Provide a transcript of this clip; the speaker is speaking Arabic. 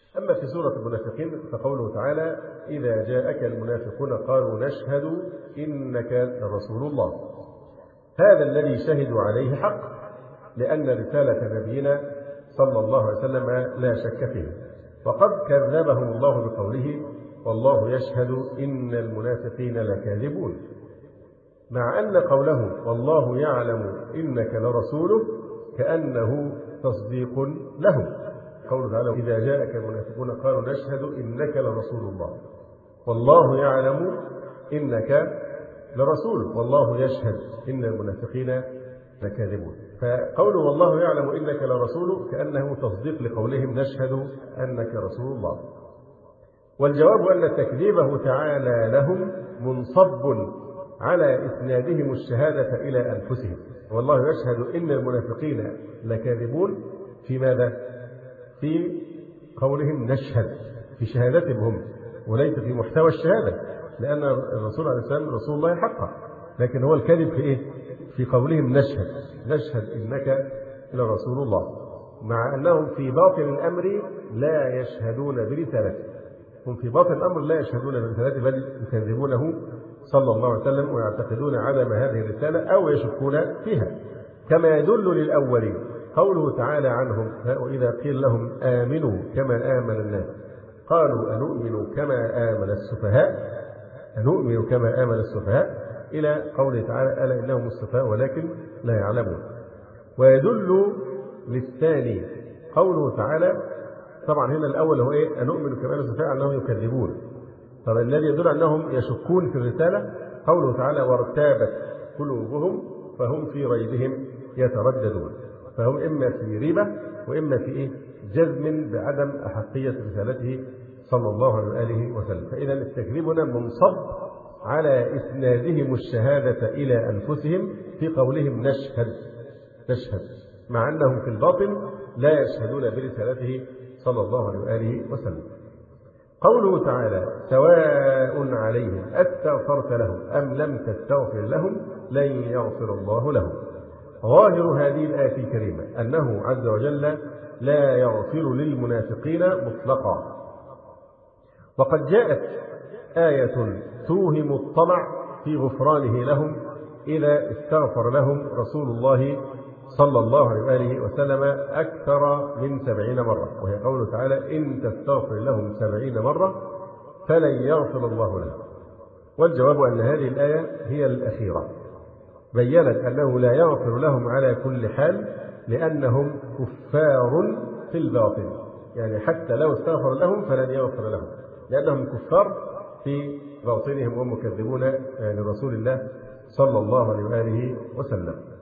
أما في سورة المنافقين فقوله تعالى: إذا جاءك المنافقون قالوا نشهد إنك لرسول الله. هذا الذي شهدوا عليه حق، لأن رسالة نبينا صلى الله عليه وسلم لا شك فيه. وقد كذبهم الله بقوله: والله يشهد إن المنافقين لكاذبون، مع أن قوله والله يعلم إنك لرسوله كأنه تصديق لهم. قوله تعالى: إذا جاءك المنافقون قالوا نشهد إنك لرسول الله، والله يعلم إنك لرسوله، والله يشهد إن المنافقين لكاذبون. فقوله والله يعلم إنك لرسوله كأنه تصديق لقولهم نشهد أنك رسول الله. والجواب أن تكذيبه تعالى لهم منصب على إسنادهم الشهادة إلى أنفسهم. والله يشهد إن المنافقين لكاذبون في ماذا؟ في قولهم نشهد، في شهادتهم هم، وليس في محتوى الشهادة، لأن الرسول عليه السلام رسول الله حقا، لكن هو الكذب في إيه؟ في قولهم نشهد إنك لرسول الله، مع أنهم في باطن الأمر لا يشهدون برسالته. هم في باطن الأمر لا يشهدون برسالته، بل يكذبونه صلى الله عليه وسلم ويعتقدون عدم هذه الرسالة أو يشكون فيها، كما يدل للأولين قوله تعالى عنهم: وإذا قيل لهم آمنوا كما آمن الناس قالوا أنؤمن كما آمن السفهاء إلى قوله تعالى: ألا إنهم السفهاء ولكن لا يعلمون. ويدل للثاني قوله تعالى، طبعا هنا الأول هو إيه؟ أنؤمن كما آمن السفهاء أنهم يكذبون. طب الذي يدل أنهم يشكون في الرسالة قوله تعالى: وارتابت قلوبهم فهم في ريبهم يترددون. فهم إما في ريبة وإما في إيه؟ جزم بعدم أحقية رسالته صلى الله عليه وآله وسلم. فإذا التكذيب هنا منصب على إسنادهم الشهادة إلى أنفسهم في قولهم نشهد، مع أنهم في الباطن لا يشهدون برسالته صلى الله عليه وآله وسلم. قوله تعالى: سواء عليهم أستغفرت لهم أم لم تستغفر لهم لن يغفر الله لهم. ظاهر هذه الآية الكريمة أنه عز وجل لا يغفر للمنافقين مطلقا. وقد جاءت آية توهم الطمع في غفرانه لهم إذا استغفر لهم رسول الله صلى الله عليه وآله وسلم أكثر من 70 مرة، وهي قوله تعالى: إن تستغفر لهم 70 مرة فلن يغفر الله لهم. والجواب أن هذه الآية هي الأخيرة، بيّنت أنه لا يغفر لهم على كل حال، لأنهم كفار في الباطن، يعني حتى لو استغفر لهم فلن يغفر لهم، لأنهم كفار في باطنهم ومكذبون لرسول الله صلى الله عليه وآله وسلم.